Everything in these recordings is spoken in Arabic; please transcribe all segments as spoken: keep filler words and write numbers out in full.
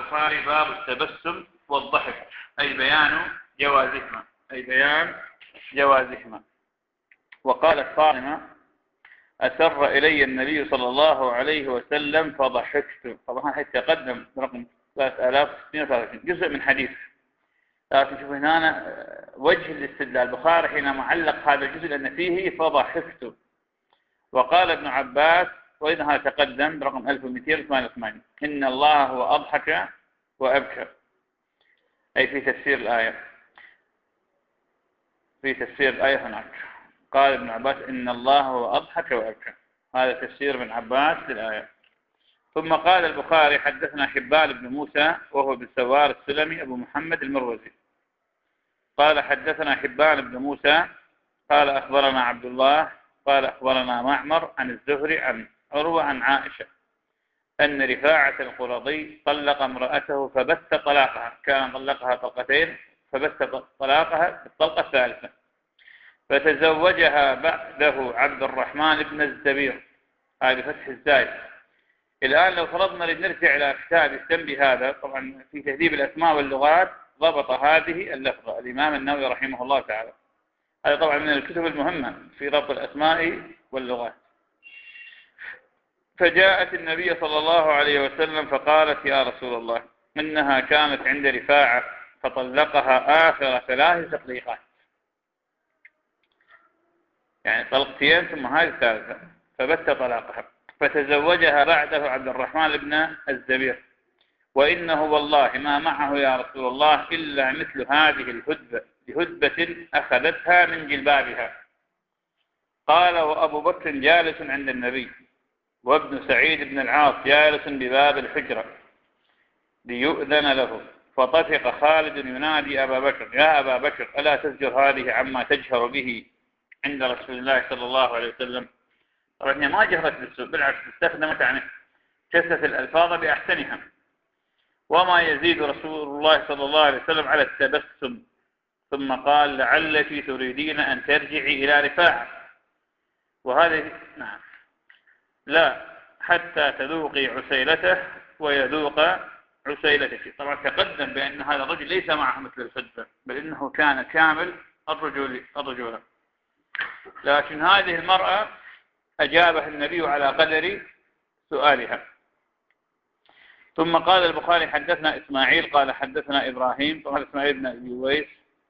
البخاري باب التبسم والضحك أي بيان جوازهما أي بيان جوازهما. وقالت فاطمة أسر إلي النبي صلى الله عليه وسلم فضحكت. طبعا حتى تقدم رقم ثلاثة آلاف وستمائة وثلاثة وعشرين جزء من حديث، لكن شوف هنا وجه الاستدلال البخاري حينما علق هذا الجزء لأن فيه فضحكت. وقال ابن عباس وإنها تقدم برقم ألف ومئتين وثمانية وثمانين إن الله هو أضحك وأبكى أي في تفسير الآية في تفسير الآية هناك قال ابن عباس إن الله هو أضحك وأبكى، هذا تفسير ابن عباس للآية. ثم قال البخاري حدثنا حبان بن موسى وهو بن سوار السلمي أبو محمد المروزي قال حدثنا حبان بن موسى قال أخبرنا عبد الله قال أخبرنا معمر عن الزهري عن عروة عن عائشة أن رفاعة القرظي طلق امرأته فبث طلاقها، كان طلقها طلقتين فبث طلاقها بالطلقة الثالثة، فتزوجها بعده عبد الرحمن بن الزبير، هذه فتح الزايد. الآن لو فرضنا لنرجع إلى كتاب يهتم بهذا، طبعا في تهذيب الأسماء واللغات ضبط هذه اللفظة الإمام النووي رحمه الله تعالى، هذا طبعا من الكتب المهمة في ربط الأسماء واللغات. فجاءت النبي صلى الله عليه وسلم فقالت يا رسول الله إنها كانت عند رفاعة فطلقها آخر ثلاث تطليقات، يعني طلقتين ثم هذه الثالثة فبت طلاقها، فتزوجها بعده عبد الرحمن بن الزبير وإنه والله ما معه يا رسول الله إلا مثل هذه الهدبة لهدبة أخذتها من جلبابها. قال وأبو بكر جالس عند النبي وابن سعيد بن العاص جالس بباب الحجرة ليؤذن له، فطفق خالد ينادي أبا بكر يا أبا بكر ألا تزجر هذه عما تجهر به عند رسول الله صلى الله عليه وسلم. طبعا هي ما جهرت بالسوء، بالعكس استخدمت يعني كثرة الألفاظ بأحسنها. وما يزيد رسول الله صلى الله عليه وسلم على التبسم، ثم قال لعلك تريدين أن ترجعي إلى رفاعة، وهذه نعم لا حتى تذوقي عسيلته ويذوق عسيلتك. طبعا تقدم بأن هذا الرجل ليس معه مثل الفدة، بل إنه كان كامل الرجل الرجل لكن هذه المرأة أجابها النبي على قدر سؤالها. ثم قال البخاري حدثنا إسماعيل قال حدثنا إبراهيم، طبعا إسماعيل بن أبي ويس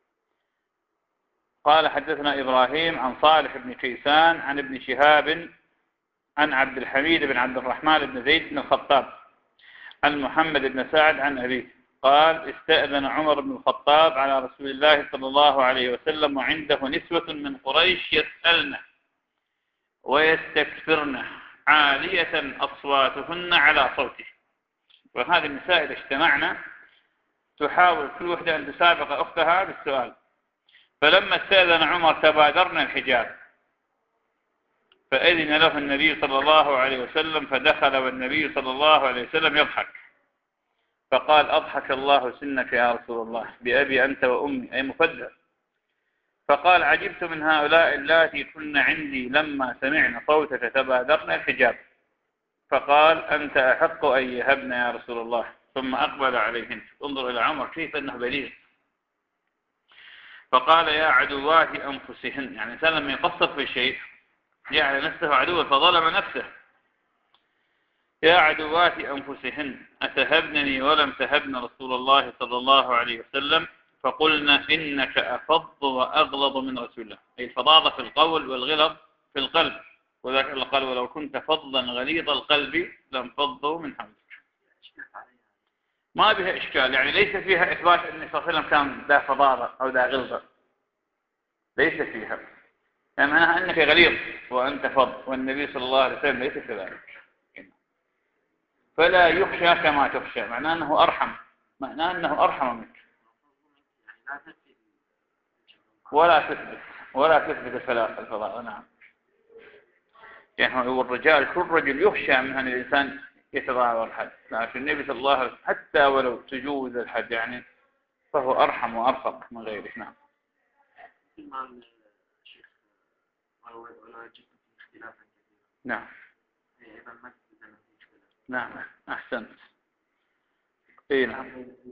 قال حدثنا إبراهيم عن صالح بن كيسان عن ابن شهاب عن عبد الحميد بن عبد الرحمن بن زيد بن الخطاب عن محمد بن سعد عن أبيه قال استأذن عمر بن الخطاب على رسول الله صلى الله عليه وسلم وعنده نسوة من قريش يسألن ويستكثرن عالية أصواتهن على صوته. وهذه النساء إذا اجتمعنا تحاول كل وحدة أن تسابق أختها بالسؤال، فلما استأذن عمر تبادرنا الحجاب فأذن له النبي صلى الله عليه وسلم فدخل والنبي صلى الله عليه وسلم يضحك فقال أضحك الله سنك يا رسول الله بأبي أنت وأمي أي مفدى. فقال عجبت من هؤلاء اللاتي كن عندي لما سمعنا صوتك تبادرنا الحجاب، فقال أنت أحق أن يهبن يا رسول الله، ثم أقبل عليهن. انظر إلى عمر كيف أنه بليغ. فقال يا عدوات أنفسهن، يعني إنسان لما يقصر في شيء جعل نفسه عدوا فظلم نفسه. يا عدوات أنفسهن أتهبنني ولم تهبن رسول الله صلى الله عليه وسلم، فقلنا إنك أفض وأغلظ من رسول الله، أي الفظاظة في القول والغلظ في القلب، وذلك الله قال ولو كنت فظا غليظ القلب لانفضوا من حولك. ما بها إشكال، يعني ليس فيها إثبات أن النبي صلى الله عليه وسلم كان ذا فظاظة أو ذا غلظة، ليس فيها، يعني معناها أنك غليظ وأنت فظ، والنبي صلى الله عليه وسلم ليس كذلك. فلا يخشى كما تخشى، معناه أنه أرحم، معناه أنه أرحم منك. ولا تثبت ولا تثبت الفضاء. نعم، يعني هو الرجال كل رجل يخشى من أن الإنسان يتضاعف الحد، لكن النبي صلى الله عليه وسلم حتى ولو تجوز الحد يعني فهو أرحم وأرفق من غيره. نعم. نعم نعم أحسنت. اي نعم.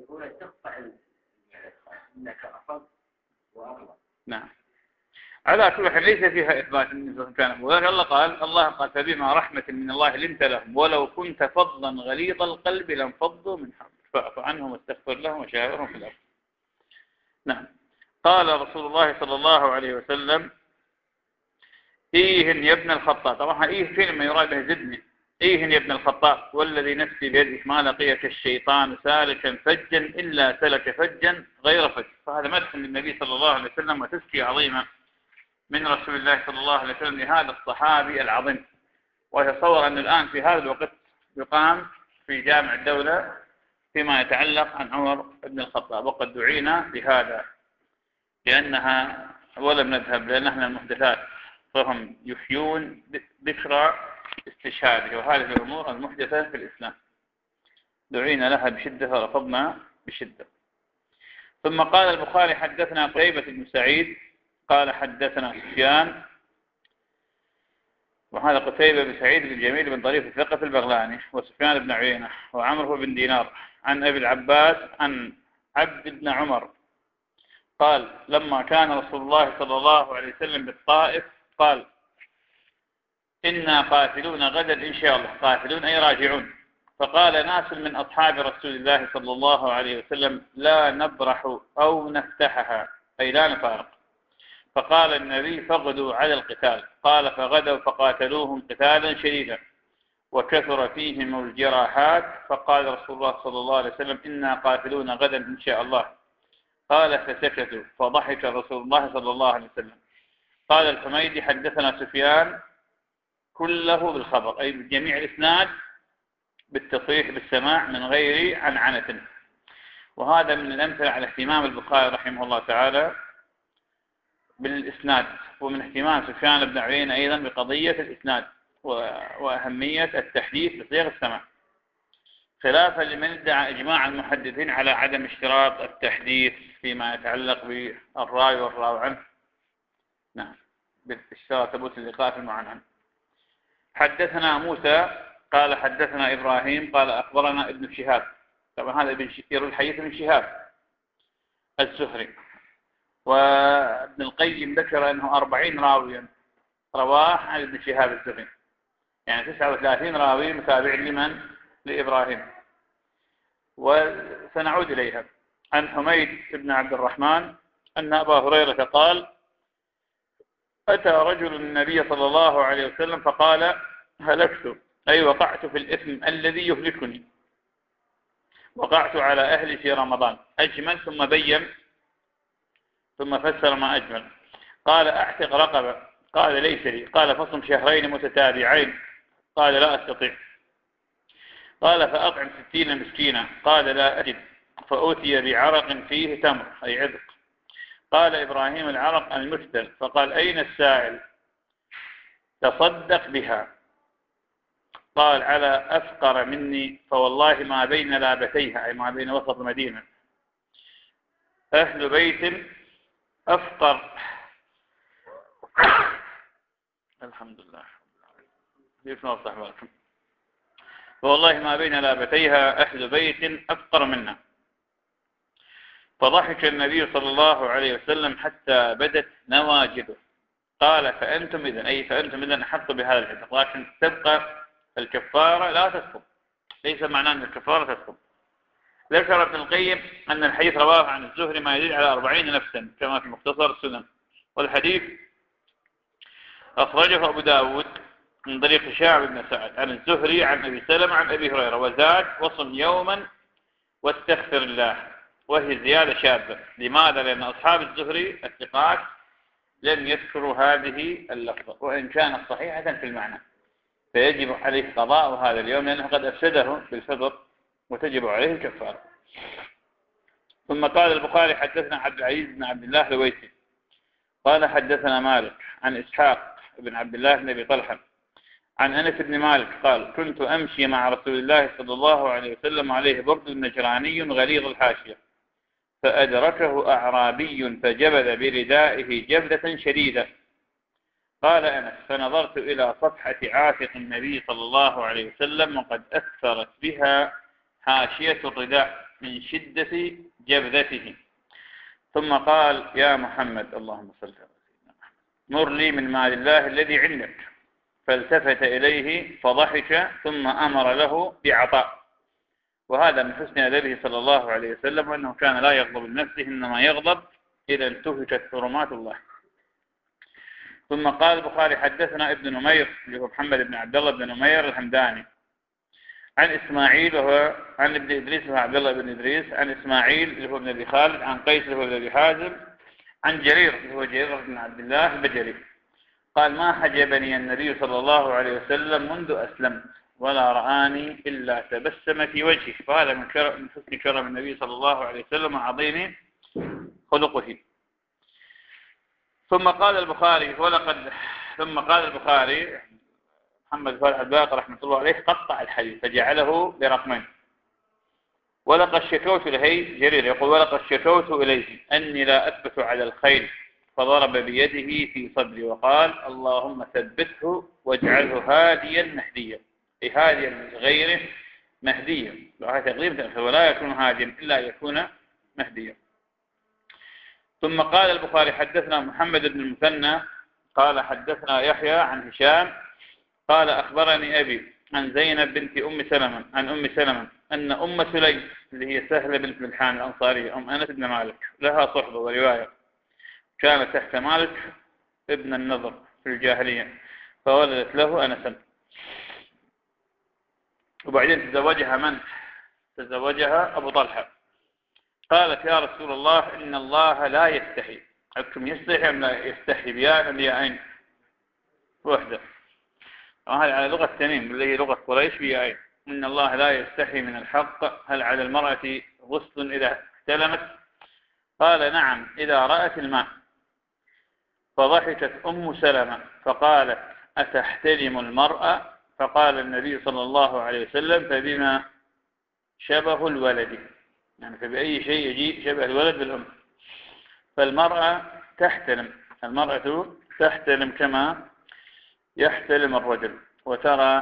نعم. على كل حال ليس فيها إثبات النبي كان أبو ذر. الله قال الله قال فبما رحمة من الله لنت لهم ولو كنت فظا غليظ القلب لانفضوا من حولك فاعف عنهم واستغفر لهم وشاورهم في الأمر. نعم. قال رسول الله صلى الله عليه وسلم إيهن يا ابن الخطاب. طبعا إيه فين ما يراد به زدني. إيهن يا ابن الخطاب والذي نفسي بيده ما لقيك الشيطان سالكا فجا إلا سلك فجا غير فج. فهذا مدح للنبي صلى الله عليه وسلم وتزكية عظيمة من رسول الله صلى الله عليه وسلم لهذا الصحابي العظيم. ويتصور أن الآن في هذا الوقت يقام في جامع الدولة فيما يتعلق عن عمر بن الخطاب وقد دعينا بهذا لأنها ولم نذهب لأن احنا المحدثات فهم يحيون ذكرى استشهاده وهذه الأمور المحدثة في الإسلام دعينا لها بشدة فرفضنا بشدة. ثم قال البخاري حدثنا قتيبة بن سعيد قال حدثنا سفيان وهذا قتيبة بن سعيد بن جميل بن طريف الثقة البغلاني وسفيان بن عيينة وعمرو بن دينار عن أبي العباس عن عبد بن عمر قال لما كان رسول الله صلى الله عليه وسلم بالطائف قال إنا قاتلون غدا إن شاء الله. قاتلون أي راجعون. فقال ناس من أصحاب رسول الله صلى الله عليه وسلم لا نبرح أو نفتحها أي لا نفارق. فقال النبي فغدوا على القتال. قال فغدوا فقاتلوهم قتالا شديدا وكثر فيهم الجراحات. فقال رسول الله صلى الله عليه وسلم إنا قاتلون غدا إن شاء الله. قال فسكتوا فضحك رسول الله صلى الله عليه وسلم. قال الحميدي حدثنا سفيان كله بالخبر أي بجميع الإسناد بالتصريح بالسماع من غير عنعنة. وهذا من الأمثلة على اهتمام البخاري رحمه الله تعالى بالإسناد ومن اهتمام سفيان بن عيينة أيضا بقضية الإسناد وأهمية التحديث بصيغ السماع خلافا لمن ادعى إجماع المحدثين على عدم اشتراط التحديث فيما يتعلق بالراوي والراوي عنه. نعم بالاشتراط ثبوت اللقاء في المعنى. حدثنا موسى قال حدثنا إبراهيم قال أخبرنا ابن شهاب. طبعا هذا ابن يروي الحديث من شهاب الزهري. وابن القيم ذكر أنه أربعين راويا رواه عن ابن شهاب الزهري يعني تسعة وثلاثين راوي متابع لمن لإبراهيم. وسنعود إليها. عن حميد بن عبد الرحمن أن أبا هريرة قال أتى رجل النبي صلى الله عليه وسلم فقال هلكت أي وقعت في الإثم الذي يهلكني وقعت على أهلي في رمضان. أجمل ثم بين ثم فسر ما أجمل. قال أعتق رقبة. قال ليس لي. قال فصم شهرين متتابعين. قال لا أستطيع. قال فأطعم ستين مسكينا. قال لا أجد. فأوتي بعرق فيه تمر أي عذق. قال إبراهيم العرق المثل. فقال أين السائل تصدق بها. قال على أفقر مني فوالله ما بين لابتيها أي ما بين وسط المدينة أهل بيت أفقر الحمد لله يفنى أفتح بالكم فوالله ما بين لابتيها أهل بيت أفقر منا. فضحك النبي صلى الله عليه وسلم حتى بدت نواجذه. قال فأنتم إذن أي فأنتم إذن أحق بهذا العتق لكن تبقى الكفارة لا تسقط. ليس معناه أن الكفارة تسقط. ذكر ابن القيم أن الحديث رواه عن الزهري ما يدل على أربعين نفسا كما في مختصر السنن. والحديث أخرجه أبو داود من طريق شعب بن سعد عن الزهري عن أبي سلمة عن أبي هريرة وزاد وصم يوما واستغفر الله وهي زيادة شاذة. لماذا؟ لأن أصحاب الزهري الثقات لم يذكروا هذه اللفظة وإن كانت صحيحة في المعنى فيجب عليه قضاء هذا اليوم لأنه قد أفسده بالفطر وتجب عليه الكفارة. ثم قال البخاري حدثنا عبد العزيز بن عبد الله الويسي قال حدثنا مالك عن إسحاق بن عبد الله بن أبي طلحة عن أنس بن مالك قال كنت أمشي مع رسول الله صلى الله عليه وسلم عليه برد نجراني غليظ الحاشية فأدركه أعرابي فجبذ بردائه جبذة شديدة. قال أنس فنظرت إلى صفحة عاتق النبي صلى الله عليه وسلم وقد أثرت بها حاشية الرداء من شدة جبذته. ثم قال: يا محمد، اللهم صل على سيدنا محمد، مر لي من مال الله الذي عندك. فالتفت إليه فضحك ثم أمر له بعطاء. وهذا من حسن أدبه صلى الله عليه وسلم، وأنه كان لا يغضب لنفسه، إنما يغضب إذا انتهكت حرمات الله. ثم قال البخاري: حدثنا ابن نمير اللي هو محمد بن عبد الله بن نمير الحمداني، عن إسماعيل وهو عن ابن إدريس وهو عبد الله بن إدريس، عن إسماعيل اللي هو ابن أبي خالد، عن قيس اللي هو ابن أبي حازم، عن جرير اللي هو جرير بن عبد الله البجلي قال: ما حجبني النبي صلى الله عليه وسلم منذ أسلمت ولا رآني إلا تبسم في وجهه. فهذا من حسن كرم النبي صلى الله عليه وسلم وعظيم خلقه. ثم قال البخاري ولقد ثم قال البخاري محمد بن الباقر رحمه الله عليه قطع الحديث فجعله برقمين. ولقد شكوت إليه، جرير يقول: ولقد شكوت إليه أني لا أثبت على الخيل، فضرب بيده في صدري وقال: اللهم ثبته واجعله هاديا مهديا، أي هاديا لغيره مهديا. وهذا تقريبا ولا يكون هاديا إلا يكون مهديا. ثم قال البخاري: حدثنا محمد بن المثنى قال حدثنا يحيى عن هشام قال: أخبرني أبي عن زينب بنت أم سلمة عن أم سلمة أن أم سليم اللي هي سهلة بنت ملحان الأنصارية أم أنس بن مالك لها صحبة ورواية، كانت تحت مالك ابن النضر في الجاهلية، فولدت له أنسا. وبعدين تزوجها من؟ تزوجها أبو طلحة. قالت: يا رسول الله، إن الله لا يستحي. أكتم يستحي أم لا يستحي؟ بيان أم بيائين؟ وحدة. وهذا على لغة تميم اللي هي لغة قريش بيائين. إن الله لا يستحي من الحق، هل على المرأة غسل إذا احتلمت؟ قال: نعم، إذا رأت الماء. فضحكت أم سلمة فقالت: أتحتلم المرأة؟ فقال النبي صلى الله عليه وسلم: فبما شبه الولد، يعني فبأي شيء يجي شبه الولد بالأم. فالمرأة تحتلم، المرأة تحتلم كما يحتلم الرجل، وترى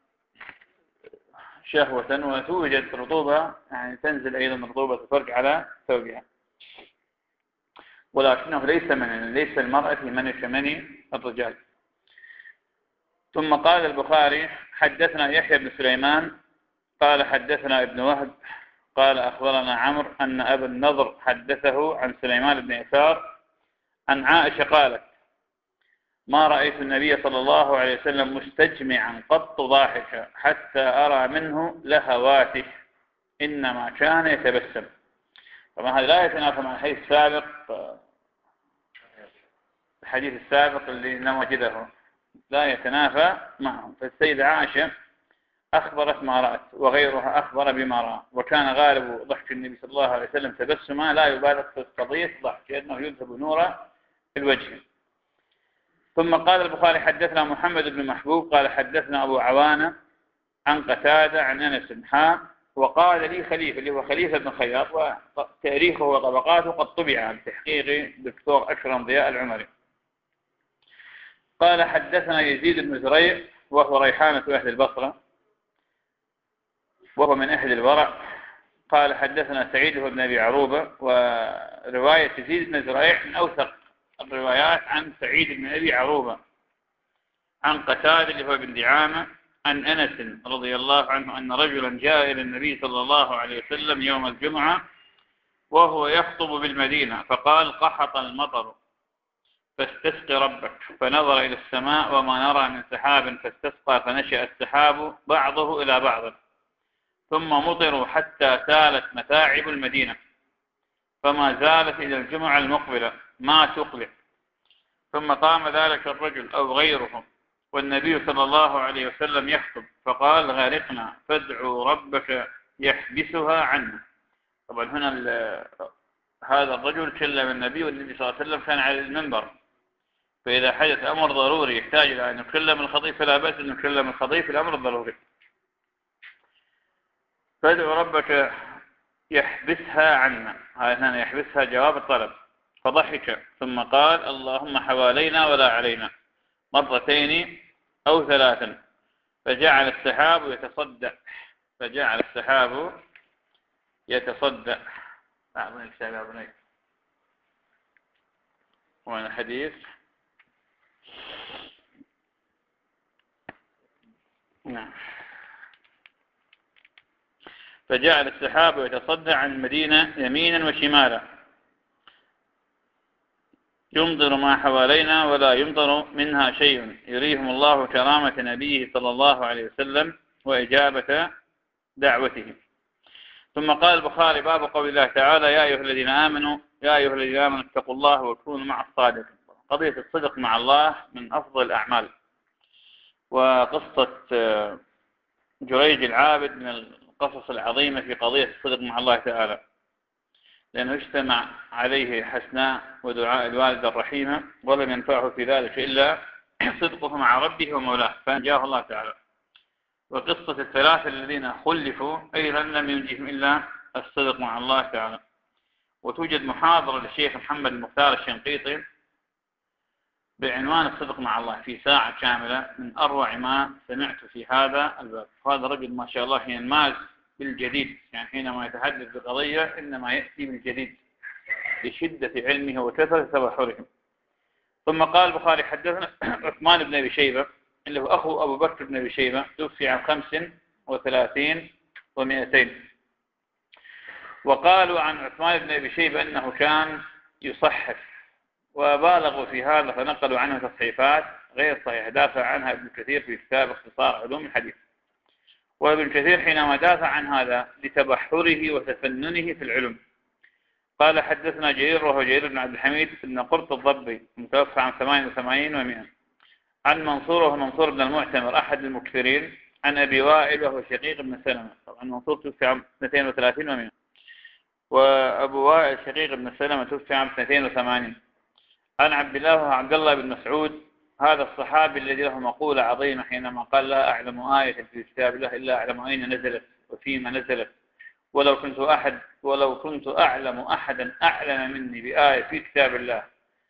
شهوة وتوجد رطوبة، يعني تنزل أيضا رطوبة الفرج على ثوبها، ولكنه ليس من ليس المرأة من كمن الرجال. ثم قال البخاري: حدثنا يحيى بن سليمان قال حدثنا ابن وهب قال أخبرنا عمرو أن أبا النضر حدثه عن سليمان بن يسار عن عائشة قالت: ما رأيت النبي صلى الله عليه وسلم مستجمعا قط ضاحكا حتى أرى منه لهواته، إنما كان يتبسم. طبعا هذا لا يتنافى مع الحديث السابق، الحديث السابق اللي نوجده لا يتنافى معه. فالسيدة عائشة أخبرت ما رأت وغيرها أخبر بما رأى، وكان غالب ضحك النبي صلى الله عليه وسلم تبسما لا يبالغ في قضية ضحك لأنه يذهب نور الوجه. ثم قال البخاري: حدثنا محمد بن محبوب قال حدثنا أبو عوانة عن قتادة عن أنس حا وقال لي خليفة اللي هو خليفة بن خياط، وتاريخه وطبقاته قد طبع بتحقيق دكتور أكرم ضياء العمري. قال: حدثنا يزيد بن زريع وهو ريحانة أهل البصرة وهو من أهل الورع. قال: حدثنا سعيد بن أبي عروبة، ورواية يزيد بن زريع من أوثق الروايات عن سعيد بن أبي عروبة عن قتادة اللي هو بن دعامة عن أنس رضي الله عنه أن رجلا جاء إلى النبي صلى الله عليه وسلم يوم الجمعة وهو يخطب بالمدينة، فقال: قحط المطر فاستسق ربك. فنظر إلى السماء وما نرى من سحاب فاستسقى، فنشأ السحاب بعضه إلى بعض، ثم مطروا حتى سالت متاعب المدينة، فما زالت إلى الجمعة المقبلة ما تقلع. ثم قام ذلك الرجل أو غيره والنبي صلى الله عليه وسلم يخطب، فقال: غارقنا فادعوا ربك يحبسها عنا. طبعا هنا هذا الرجل كلم النبي، والنبي صلى الله عليه وسلم كان على المنبر، فإذا حدث أمر ضروري يحتاج إلى أن يكلم الخطيب فلا بأس أن يكلم الخطيب في الأمر الضروري. فادعوا ربك يحبسها عنا، هنا يحبسها جواب الطلب. فضحك ثم قال: اللهم حوالينا ولا علينا مرتين أو ثلاثا، فجعل السحاب يتصدع فجعل السحاب يتصدع. أعطني الكتاب يا بني. وأنا الحديث. نعم. فجعل السحاب يتصدع عن المدينة يمينا وشمالا يمطر ما حوالينا ولا يمطر منها شيء يريهم الله كرامة نبيه صلى الله عليه وسلم وإجابة دعوته. ثم قال البخاري: باب قول الله تعالى: يا أيها الذين آمنوا يا أيها الذين آمنوا اتقوا الله وكونوا مع الصادقين. قضية الصدق مع الله من أفضل الأعمال. وقصة جريج العابد من القصص العظيمة في قضية الصدق مع الله تعالى، لأنه اجتمع عليه حسناء ودعاء الوالدة الرحيمة، ولم ينفعه في ذلك إلا صدقه مع ربه ومولاه فأنجاه الله تعالى. وقصة الثلاثة الذين خلفوا أيضا لم ينجهم إلا الصدق مع الله تعالى. وتوجد محاضرة للشيخ محمد المختار الشنقيطي بعنوان الصدق مع الله في ساعة كاملة، من أروع ما سمعت في هذا الباب. هذا رجل ما شاء الله ينماز بالجديد، يعني حينما يتحدث بقضية إنما يأتي بالجديد لشدة علمه وكثرة تبحره. ثم قال البخاري: حدثنا عثمان بن أبي شيبة اللي هو أخو أبو بكر بن أبي شيبة، توفي عام خمس وثلاثين ومئتين. وقالوا عن عثمان بن أبي شيبة أنه كان يصحف، وبالغوا في هذا فنقلوا عنه تصحيفات غير صحيحة دافع عنها ابن كثير في كتاب اختصار علوم الحديث. وابن كثير حينما دافع عن هذا لتبحره وتفننه في العلم قال: حدثنا جرير وهو جرير بن عبد الحميد بن قرط الضبي متوفى عن ثمانية وثمانين ومئة، عن منصور وهو منصور بن المعتمر أحد المكثرين، عن أبي وائل وهو شقيق بن سلمة. طبعا منصور توفي عام اثنتين وثلاثين ومئة، وأبو وائل شقيق بن سلمة توفي عام اثنتين وثمانين. عن عبد الله وهو عبد الله بن مسعود، هذا الصحابي الذي له مقولة عظيمة حينما قال: لا أعلم آية في كتاب الله إلا أعلم أين نزلت وفيما نزلت، ولو كنت أحد ولو كنت أعلم أحدا أعلم مني بآية في كتاب الله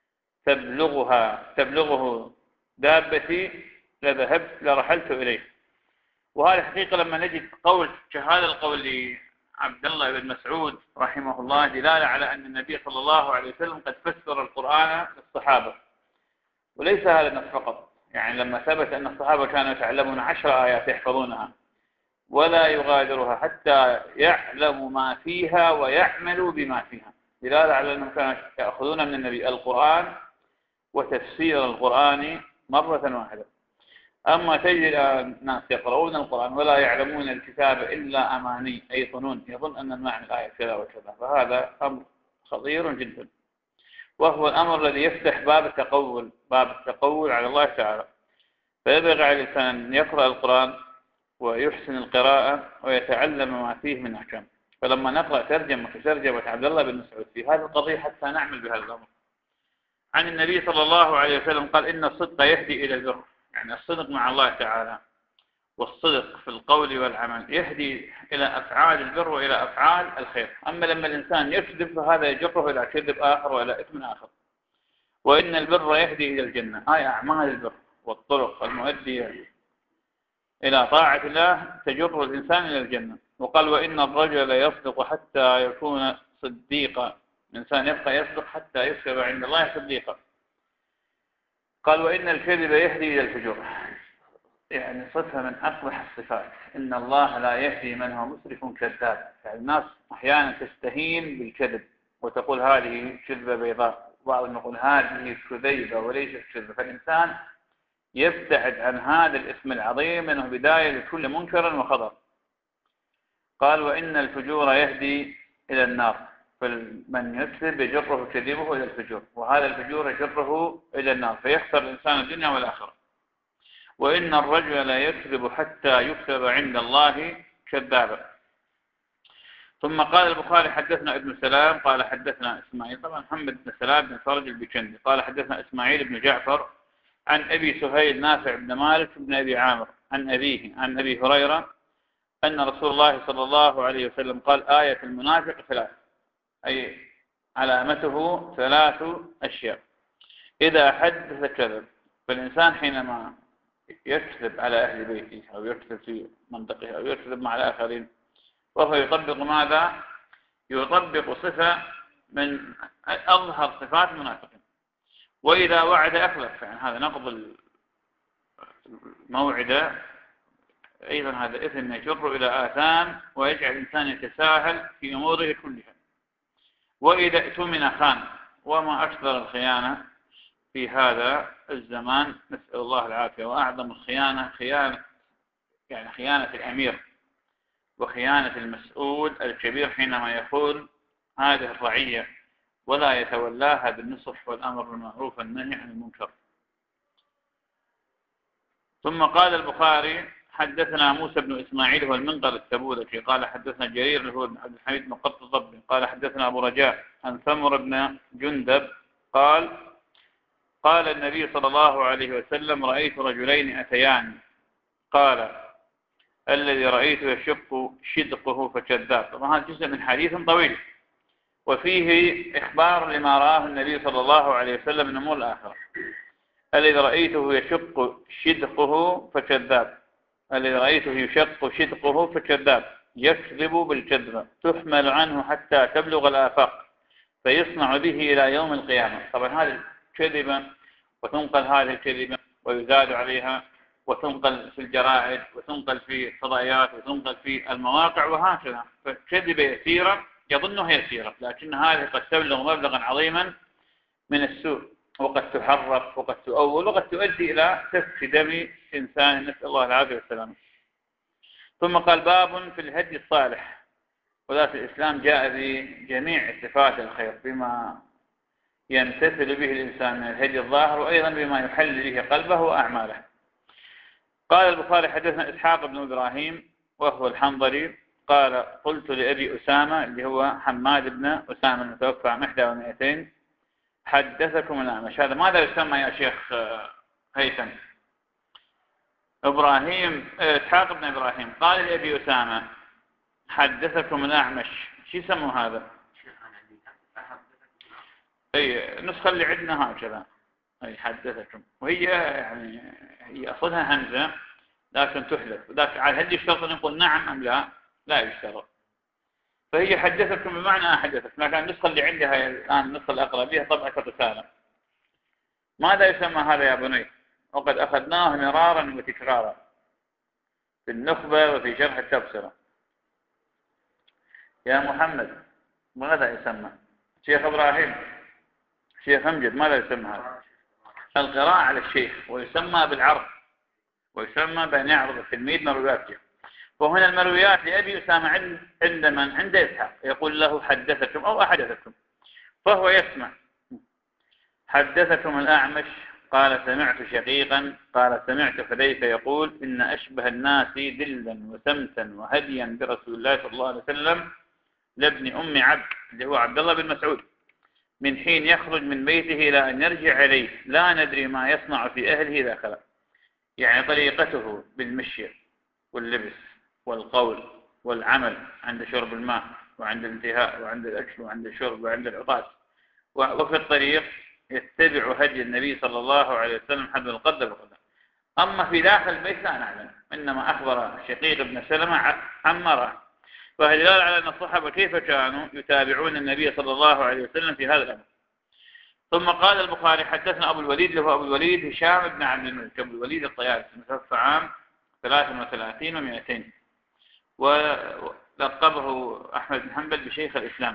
تبلغها تبلغه دابتي لذهبت لرحلت إليه. وهذا حقيقة لما نجد قول كهذا القول لعبد الله بن مسعود رحمه الله دلالة على أن النبي صلى الله عليه وسلم قد فسر القرآن للصحابة، وليس هذا النص فقط. يعني لما ثبت أن الصحابة كانوا يتعلمون عشر آيات يحفظونها ولا يغادرها حتى يعلموا ما فيها ويعملوا بما فيها، دلالة على أنهم كانوا يأخذون من النبي القرآن وتفسير القرآن مرة واحدة. أما تجد الناس يقرؤون القرآن ولا يعلمون الكتاب إلا أماني، أي ظنون، يظن أن المعنى الآية كذا وكذا، فهذا أمر خطير جدا، وهو الأمر الذي يفتح باب التقول باب التقول على الله تعالى. فيبغى على الإنسان أن يقرأ القرآن ويحسن القراءة ويتعلم ما فيه من أحكام. فلما نقرأ ترجمة ترجمة عبد الله بن مسعود في هذه القضية حتى نعمل بهذا الأمر. عن النبي صلى الله عليه وسلم قال: إن الصدق يهدي إلى البر، يعني الصدق مع الله تعالى والصدق في القول والعمل يهدي إلى أفعال البر وإلى أفعال الخير. أما لما الإنسان يكذب فهذا يجره إلى كذب آخر وإلى إثم آخر. وإن البر يهدي إلى الجنة، هاي أعمال البر والطرق المؤدية إلى طاعة الله تجر الإنسان إلى الجنة. وقال: وإن الرجل يصدق حتى يكون صديقا، الإنسان يبقى يصدق حتى يكتب عند الله صديقا. قال: وإن الكذب يهدي إلى الفجور، يعني صفة من أقبح الصفات. إن الله لا يهدي من هو مسرف كذاب. يعني الناس أحيانا تستهين بالكذب وتقول هذه كذبة بيضاء، وبعضهم يقول هذه كذيبة وليست كذبة. فالإنسان يبتعد عن هذا الاسم العظيم لأنه بداية لكل منكر وخطر. قال: وإن الفجور يهدي إلى النار، فمن يكذب يجره كذبه إلى الفجور، وهذا الفجور يجره إلى النار فيخسر الإنسان الدنيا والآخرة. وإن الرجل لا يكذب حتى يكتب عند الله كذابا. ثم قال البخاري: حدثنا ابن سلام قال حدثنا إسماعيل، طبعا محمد بن سلام بن فرج البكندي، قال حدثنا إسماعيل بن جعفر عن أبي سهيل نافع بن مالك بن أبي عامر عن أبيه عن أبي هريرة أن رسول الله صلى الله عليه وسلم قال: آية المنافق ثلاث، أي علامته ثلاث أشياء: إذا حدث كذب. فالإنسان حينما يكذب على أهل بيته أو يكذب في منطقه أو يكذب مع الآخرين وهو يطبق ماذا؟ يطبق صفة من أظهر صفات المنافقين. وإذا وعد أخلف، يعني هذا نقض الموعد أيضا هذا إثم يجر إلى آثام ويجعل الإنسان يتساهل في أموره كلها. وإذا اؤتمن خان، وما أكثر الخيانة في هذا الزمان، نسأل الله العافية. وأعظم الخيانة خيانة يعني خيانة الأمير وخيانة المسؤول الكبير حينما يخون هذه الرعية ولا يتولاها بالنصح والأمر بالمعروف والنهي عن المنكر. ثم قال البخاري: حدثنا موسى بن إسماعيل هو المنقل التبوذكي قال حدثنا جرير اللي هو عبد الحميد بن قط الضبي قال حدثنا أبو رجاء عن ثمر بن جندب قال قال النبي صلى الله عليه وسلم: رأيت رجلين أتيان، قال: الذي رأيته يشق شدقه فكذاب. طبعا هذا جزء من حديث طويل وفيه إخبار لما رآه النبي صلى الله عليه وسلم من أمور الآخرة. الذي رأيته يشق شدقه فكذاب، الذي رأيته يشق شدقه فكذاب، يكذب بالكذبة تحمل عنه حتى تبلغ الآفاق فيصنع به إلى يوم القيامة. طبعا هذه الكذبة وتنقل هذه الكذبة ويزاد عليها وتنقل في الجرائد وتنقل في الفضائيات وتنقل في المواقع وهكذا. فكذبة يسيرة يظنها يسيرة، لكن هذه قد تبلغ مبلغا عظيما من السوء، وقد تحرف وقد تؤول وقد تؤدي إلى سفك دم إنسان، نسأل الله العافية والسلامة. ثم قال: باب في الهدي الصالح. وذات الإسلام جاء بجميع صفات الخير بما يمتثل به الإنسان من الهدي الظاهر، وأيضا بما يحل به قلبه وأعماله. قال البخاري: حدثنا إسحاق بن إبراهيم وهو الحنظلي قال: قلت لأبي أسامة اللي هو حماد بن أسامة المتوفى عام إحدى ومئتين: حدثكم الأعمش. هذا ماذا يسمى يا شيخ هيثم؟ إبراهيم إسحاق بن إبراهيم قال لأبي أسامة: حدثكم الأعمش. شو يسموا هذا؟ أي نسخة اللي عندنا هكذا، أي حدثكم، وهي يعني هي أصلها همزة لكن تحذف، ذاك على هل يشترط أن نقول نعم أم لا؟ لا يشترط. فهي حدثكم بمعنى أحدثك، لكن النسخة اللي عندها الآن النسخة الأقربية طبعة الرسالة. ماذا يسمى هذا يا بني؟ وقد أخذناه مرارا وتكرارا في النخبة وفي شرح التبصرة. يا محمد ماذا يسمى؟ شيخ إبراهيم، شيخ أمجد، ماذا يسمى هذا؟ القراءة على الشيخ، ويسمى بالعرض، ويسمى بأن يعرض التلميذ مروياته. وهنا المرويات لأبي أسامة عند من؟ عند إسحاق، يقول له: حدثكم أو أحدثكم، فهو يسمع. حدثكم الأعمش قال: سمعت شقيقا قال: سمعت حذيفة يقول: إن أشبه الناس دلا وسمتا وهديا برسول الله صلى الله عليه وسلم لابن أم عبد، اللي هو عبد الله بن مسعود، من حين يخرج من بيته إلى أن يرجع إليه لا ندري ما يصنع في أهله إذا خلق. يعني طريقته بالمشي واللبس والقول والعمل عند شرب الماء وعند الانتهاء وعند الأكل وعند الشرب وعند العطاس، وفي الطريق يتبع هدي النبي صلى الله عليه وسلم حد القدر والقدر. أما في داخل البيت لا نعلم، إنما أخبر شقيق بن سلمة عن مرة. فهذا يدل على أن الصحابة كيف كانوا يتابعون النبي صلى الله عليه وسلم في هذا الأمر. ثم قال البخاري: حدثنا أبو الوليد اللي هو أبو الوليد هشام بن عبد الملك أبو الوليد الطيالسي المتوفى عام ثلاث وثلاثين ومئتين، ولقبه أحمد بن حنبل بشيخ الإسلام.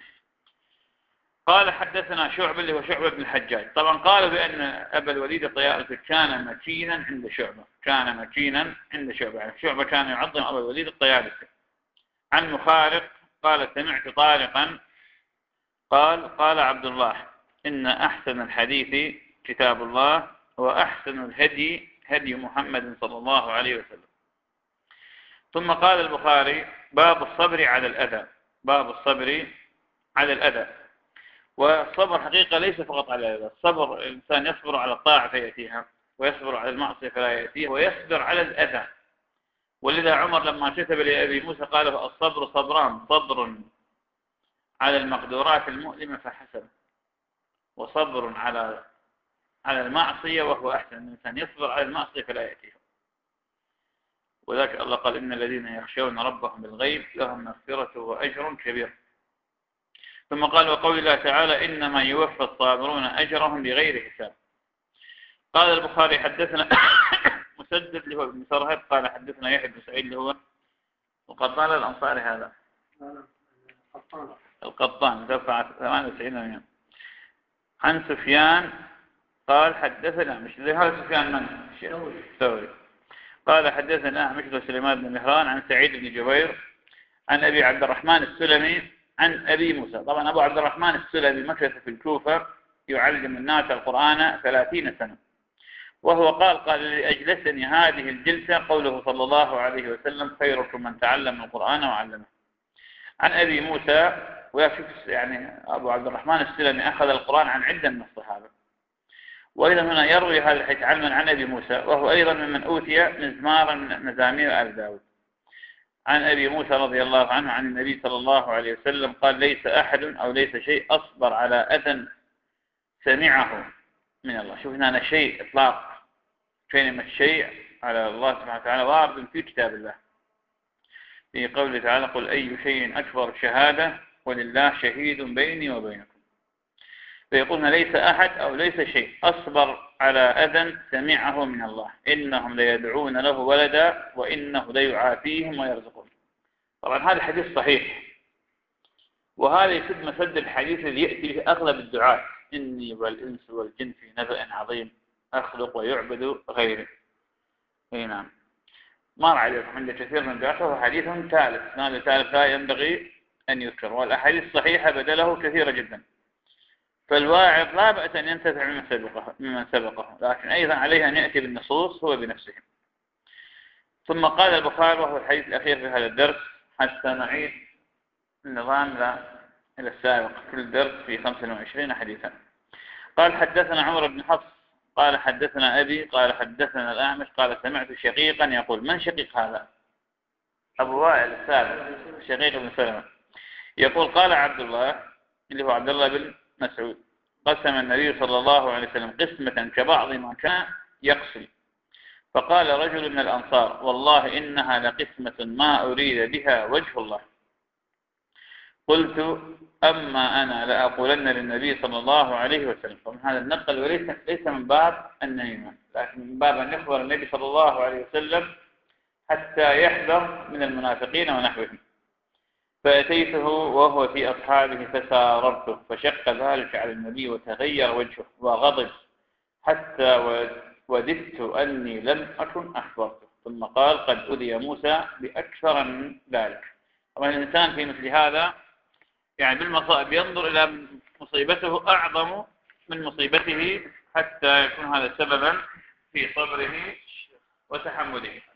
قال: حدثنا شعبة اللي هو شعبة بن الحجاج. طبعا قالوا بأن أبا الوليد الطيالسي كان مكينا عند شعبة، كان مكينا عند شعبة، يعني شعبة كان يعظم أبا الوليد الطيالسي. عن مخارق قال: سمعت طارقا قال: قال عبد الله: إن أحسن الحديث كتاب الله، وأحسن الهدي هدي محمد صلى الله عليه وسلم. ثم قال البخاري: باب الصبر على الأذى. باب الصبر على الأذى. والصبر حقيقة ليس فقط على الأذى، الصبر الإنسان يصبر على الطاعة فيأتيها، ويصبر على المعصية فلا يأتيها، ويصبر على الأذى. ولذا عمر لما كتب لأبي موسى قال: الصبر صبران، صبر على المقدورات المؤلمة فحسن، وصبر على على المعصية وهو أحسن. الإنسان يصبر على المعصية فلا يأتيها. وذلك الله قال: إن الذين يخشون ربهم بالغيب لهم مغفرة وأجر كبير. ثم قال وقول الله تعالى إنما يوفى الصابرون أجرهم بغير حساب. قال البخاري حدثنا مسدد اللي هو ابن سرهد قال حدثنا يحيى بن سعيد اللي هو القطان الأنصاري هذا القطان دفع ثمانية وتسعين مليون. عن سفيان قال حدثنا مش هذا سفيان من الثوري قال حدثنا مشهد سليمان بن مهران عن سعيد بن جبير عن أبي عبد الرحمن السلمي عن أبي موسى. طبعا أبو عبد الرحمن السلمي مكث في الكوفة يعلم الناس القرآن ثلاثين سنة، وهو قال قال لأجلسني هذه الجلسة قوله صلى الله عليه وسلم خيركم من تعلم القرآن وعلمه. عن أبي موسى، ويشوف يعني أبو عبد الرحمن السلمي أخذ القرآن عن عدة من الصحابة، وأيضا هنا يروي هذا الحديث علما عن أبي موسى وهو أيضا ممن أوتي مزمارا من مزامير آل داود. عن أبي موسى رضي الله عنه عن النبي صلى الله عليه وسلم قال ليس أحد أو ليس شيء أصبر على أذى سمعه من الله. شوف هنا شيء إطلاق كلمة الشيء على الله سبحانه وتعالى وارد في كتاب الله في قوله تعالى قل أي شيء أكبر شهادة ولله شهيد بيني وبينكم. فيقولون ليس أحد أو ليس شيء أصبر على أذى سمعه من الله إنهم ليدعون له ولدا وإنه ليعافيهم ويرزقهم. طبعا هذا الحديث صحيح، وهذا يسد مسد الحديث الذي يأتي به أغلب الدعاة إني والإنس والجن في نبأ عظيم أخلق ويعبد غيري. أي نعم، مر عليكم عند كثير من الدعاة وهو حديث ثالث، هذا ثالث لا ينبغي أن يذكر، والأحاديث الصحيحة بدله كثيرة جدا. فالواعظ لا بأس أن ينتفع ممن سبقه, ممن سبقه لكن أيضا عليه أن يأتي بالنصوص هو بنفسه. ثم قال البخاري وهو الحديث الأخير في هذا الدرس حتى نعيد النظام إلى السابق كل درس في خمسة وعشرين حديثا. قال حدثنا عمر بن حفص قال حدثنا أبي قال حدثنا الأعمش قال سمعت شقيقا يقول. من شقيق هذا؟ أبو وائل السابق شقيق بن سلمة يقول قال عبد الله اللي هو عبد الله بن مسعود قسم النبي صلى الله عليه وسلم قسمة كبعض ما كان يقسم، فقال رجل من الأنصار والله إنها لقسمة ما أريد بها وجه الله. قلت أما أنا لأقولن للنبي صلى الله عليه وسلم. طبعا هذا النقل وليس ليس من باب النميمة لكن من باب أن يخبر النبي صلى الله عليه وسلم حتى يحذر من المنافقين ونحوهم. فأتيته وهو في أصحابه فساررته فشق ذلك على النبي وتغير وجهه وغضب حتى وددت أني لم أكن أخبرته. ثم قال قد أذي موسى بأكثر من ذلك. طبعا الإنسان في مثل هذا يعني بالمصائب ينظر إلى مصيبته أعظم من مصيبته حتى يكون هذا سببا في صبره وتحمله.